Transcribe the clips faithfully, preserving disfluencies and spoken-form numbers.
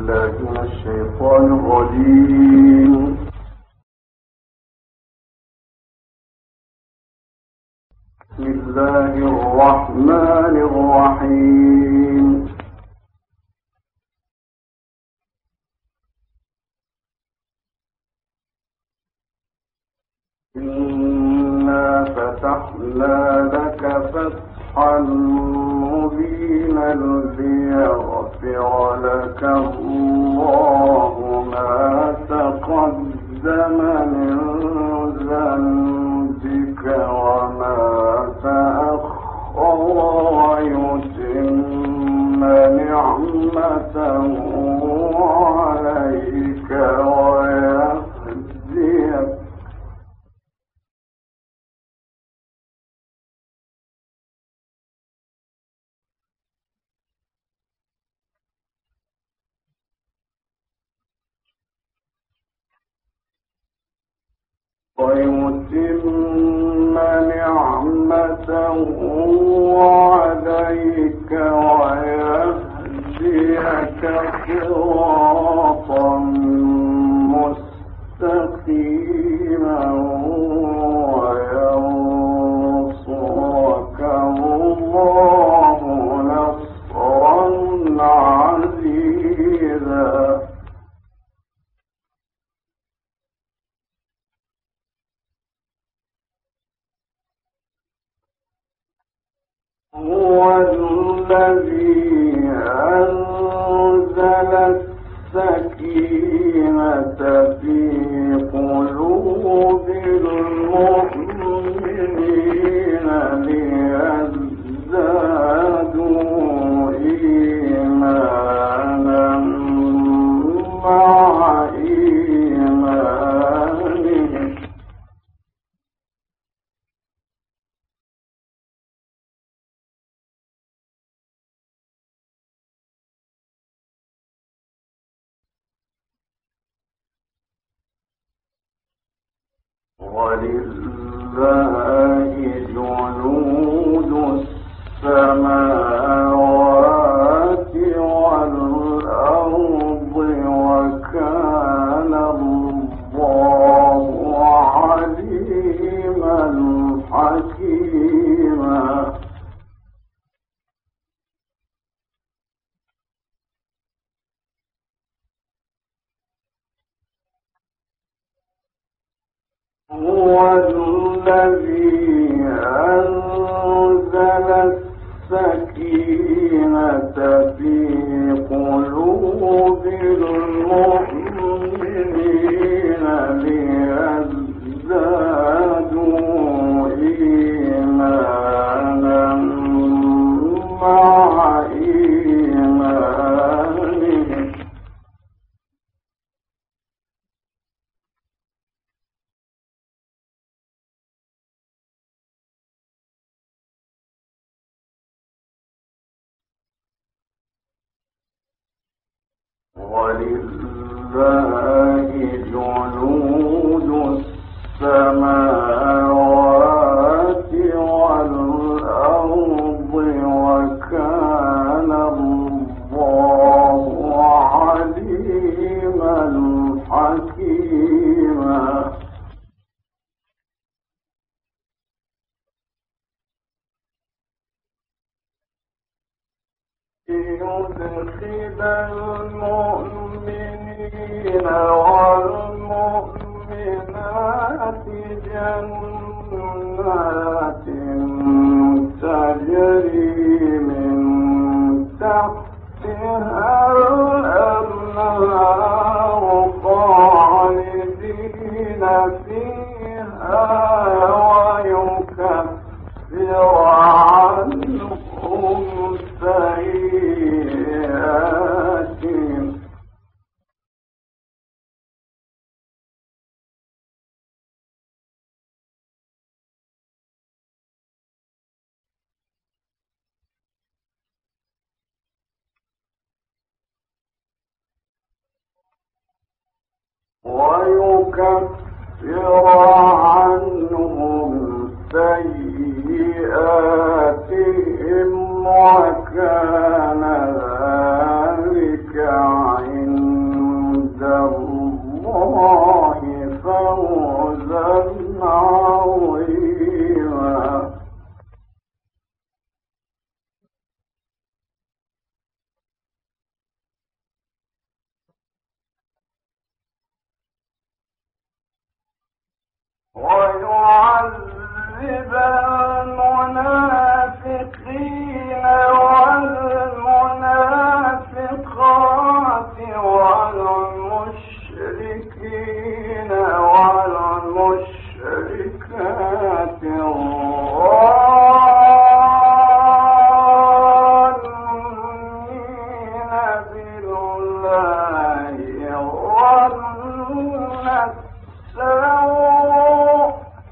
بالله من الشيطان الرجيم. بسم الله الرحمن الرحيم. إنا فتحنا لك فتحا مبينا ليغفر لك الله ما تقدم من ذنبك وما تأخر ويتم نعمته عليك ويهديك ويتم نعمته عليك ويهديك صراطا مستقيما وينصرك الله نصرا عزيزا. هو الذي أنزل السكينة في قلوب المؤمنين ليزدادوا إيمانا مع إيمانهم. ولله جنود السماوات والأرض وكان الله عليما حكيما. هو الذي أنزل السكينة في قلوب المؤمنين ليزدادوا إيمانا مع إيمانهم. ولله جنود السماوات والأرض وكان الله عليما حكيما. يدخل المؤمنين والمؤمنات جنات تجري من تحتها الأنهار خالدين فيها ويكفر عنهم سيئاتهم. ويكفر عنهم سيئاتهم وكان ذلك عند ويعذب المنافقين والمنافقات والمشركين والمشركات الظانين بالله ظن السوء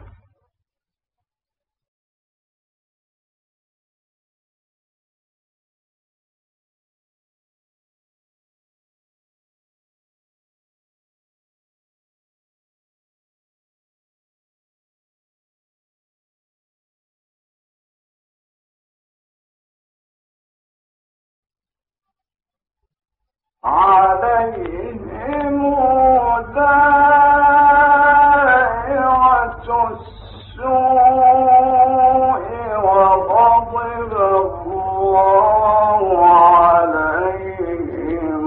عليهم دائرة السوء وغضب الله عليهم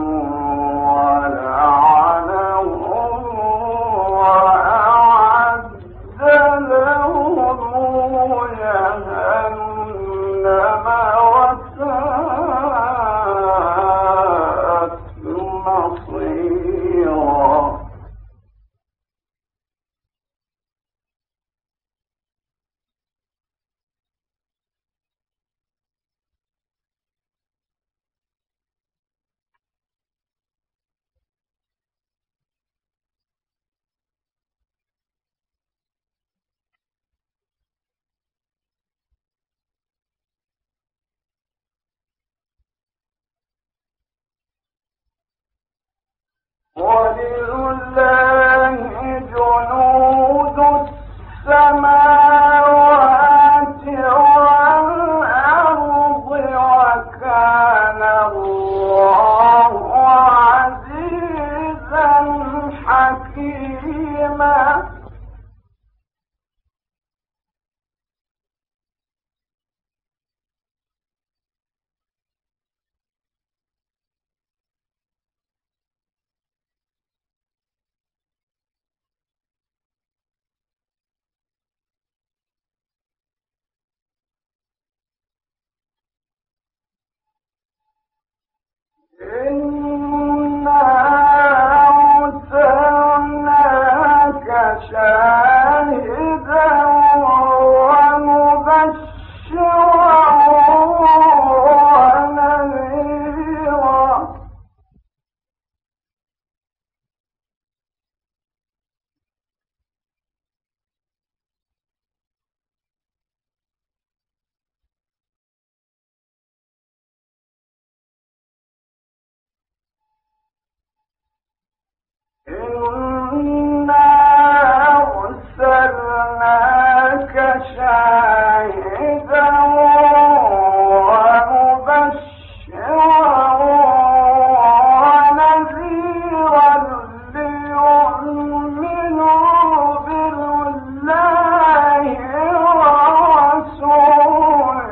ولعنهم وأعد لهم جهنم وساءت مصيرا ولله جنود السماوات والأرض وكان الله عزيزا حكيما إنا أرسلناك شاهدا ومبشرا ونذيرا إنا أرسلناك شاهدا ومبشرا ونذيرا ليؤمنوا بالله ورسوله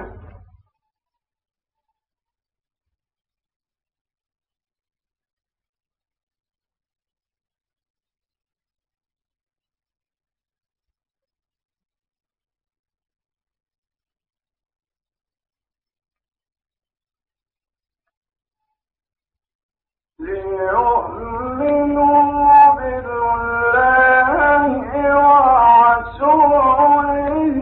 ليؤمنوا بالله ورسوله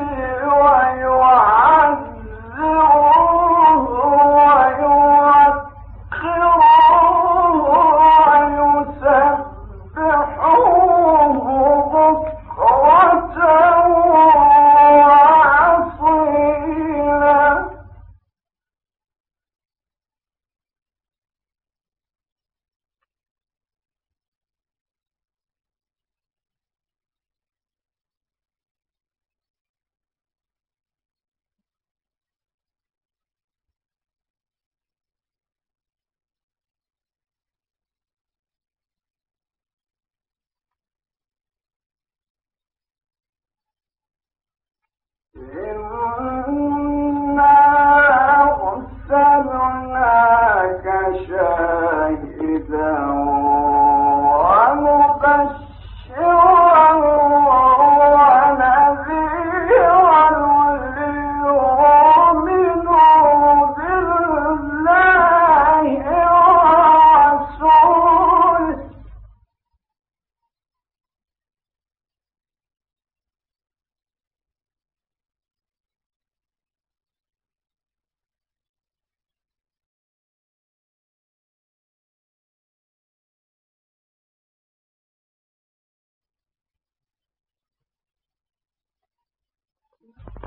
ويعزروه ويوقروه ويسبحوه بكرة وأصيلا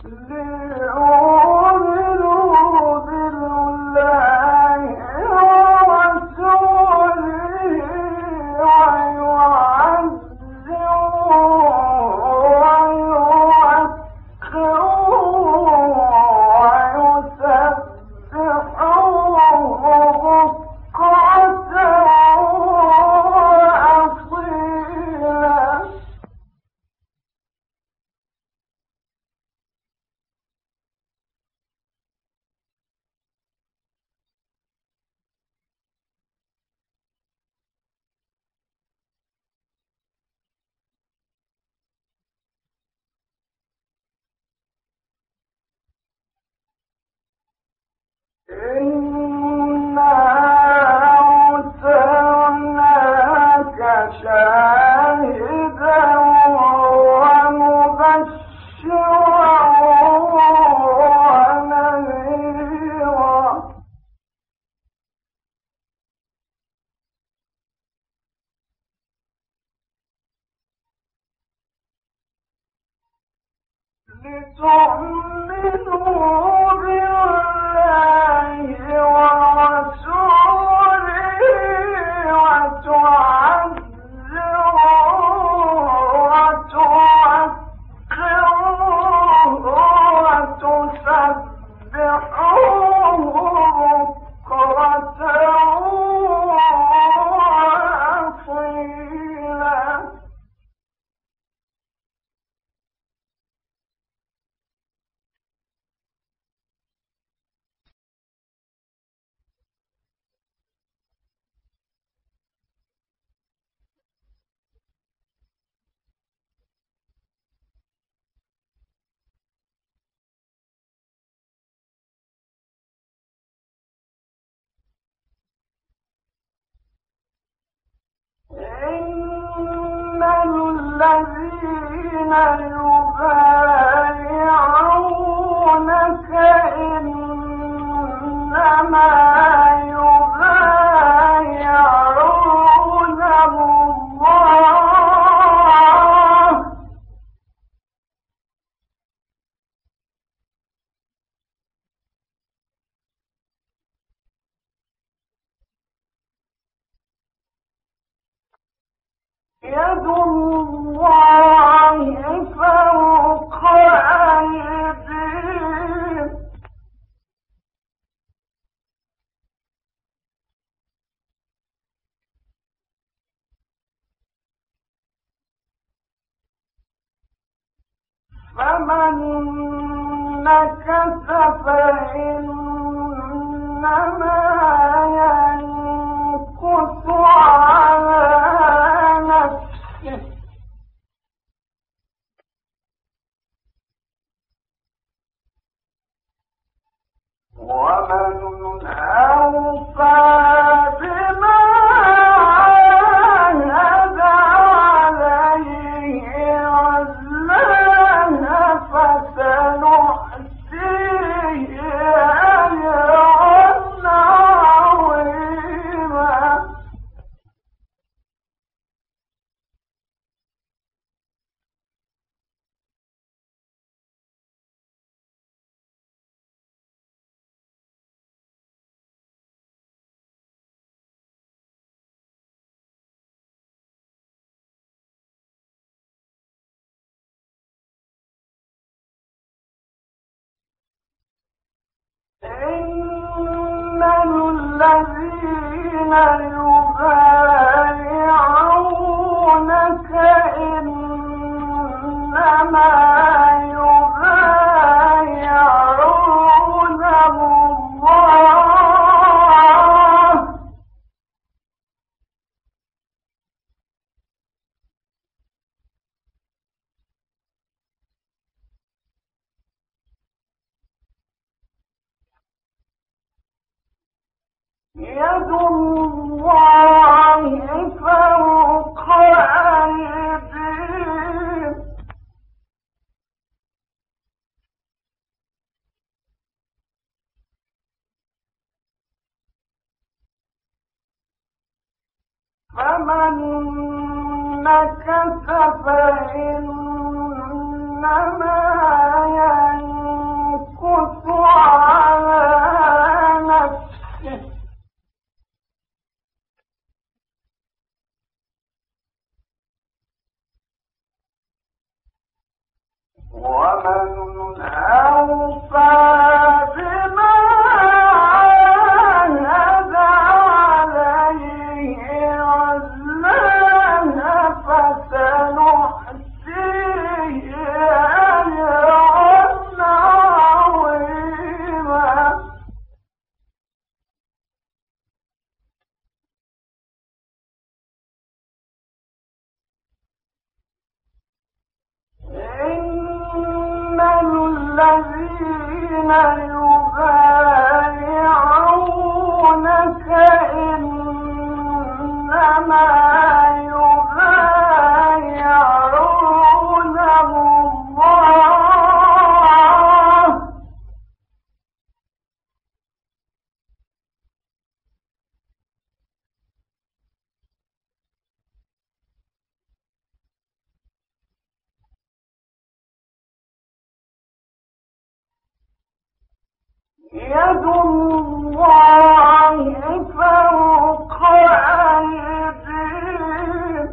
إن الذين يبايعونك إنما يبايعون الله يد الله فوق أيديهم فمن نكث فإنما ينكث على نفسه ومن أوفى بما عاهد عليه الله فسنؤتيه أجرا عظيما إن الذين يبايعونك إنما يبايعون الله يد الله فوق أيديهم فمن نكث فإنما ينكث ومن أوفى بما عاهد عليه الله فسنؤتيه أجرا عظيما. الذين يبايعونك إنما يبايعون الله يد الله فوق أيديهم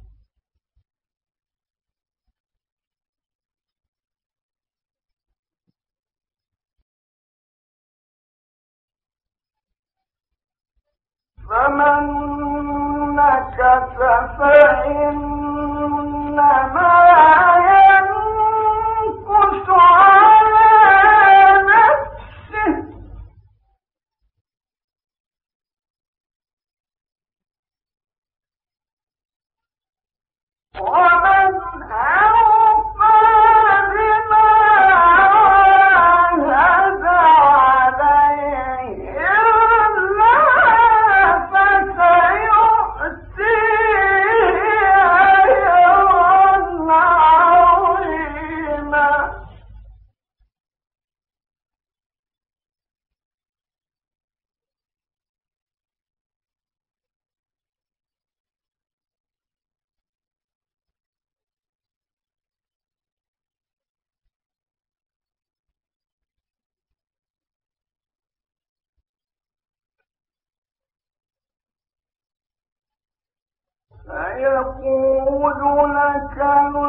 فمن نكث فإنما ينكث على نفسه ومن أوفى بما عاهد عليه الله فسيؤتيه أجرا عظيما. سيقول لك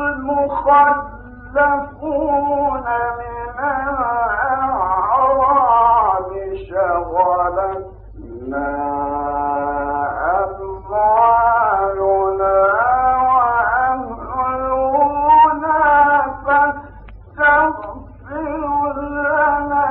المخلفون من الأعراب شغلتنا أموالنا وأهلنا فاستغفر لنا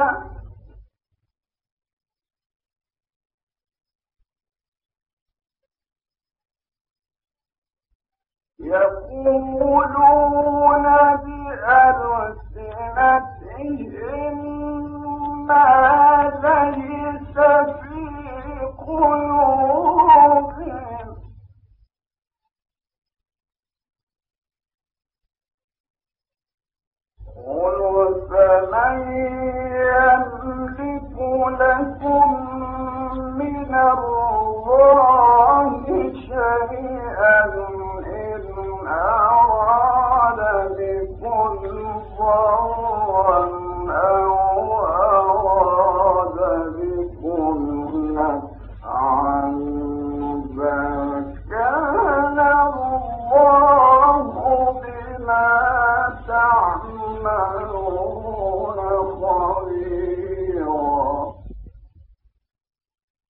يقولون بألسنتهم ما ليس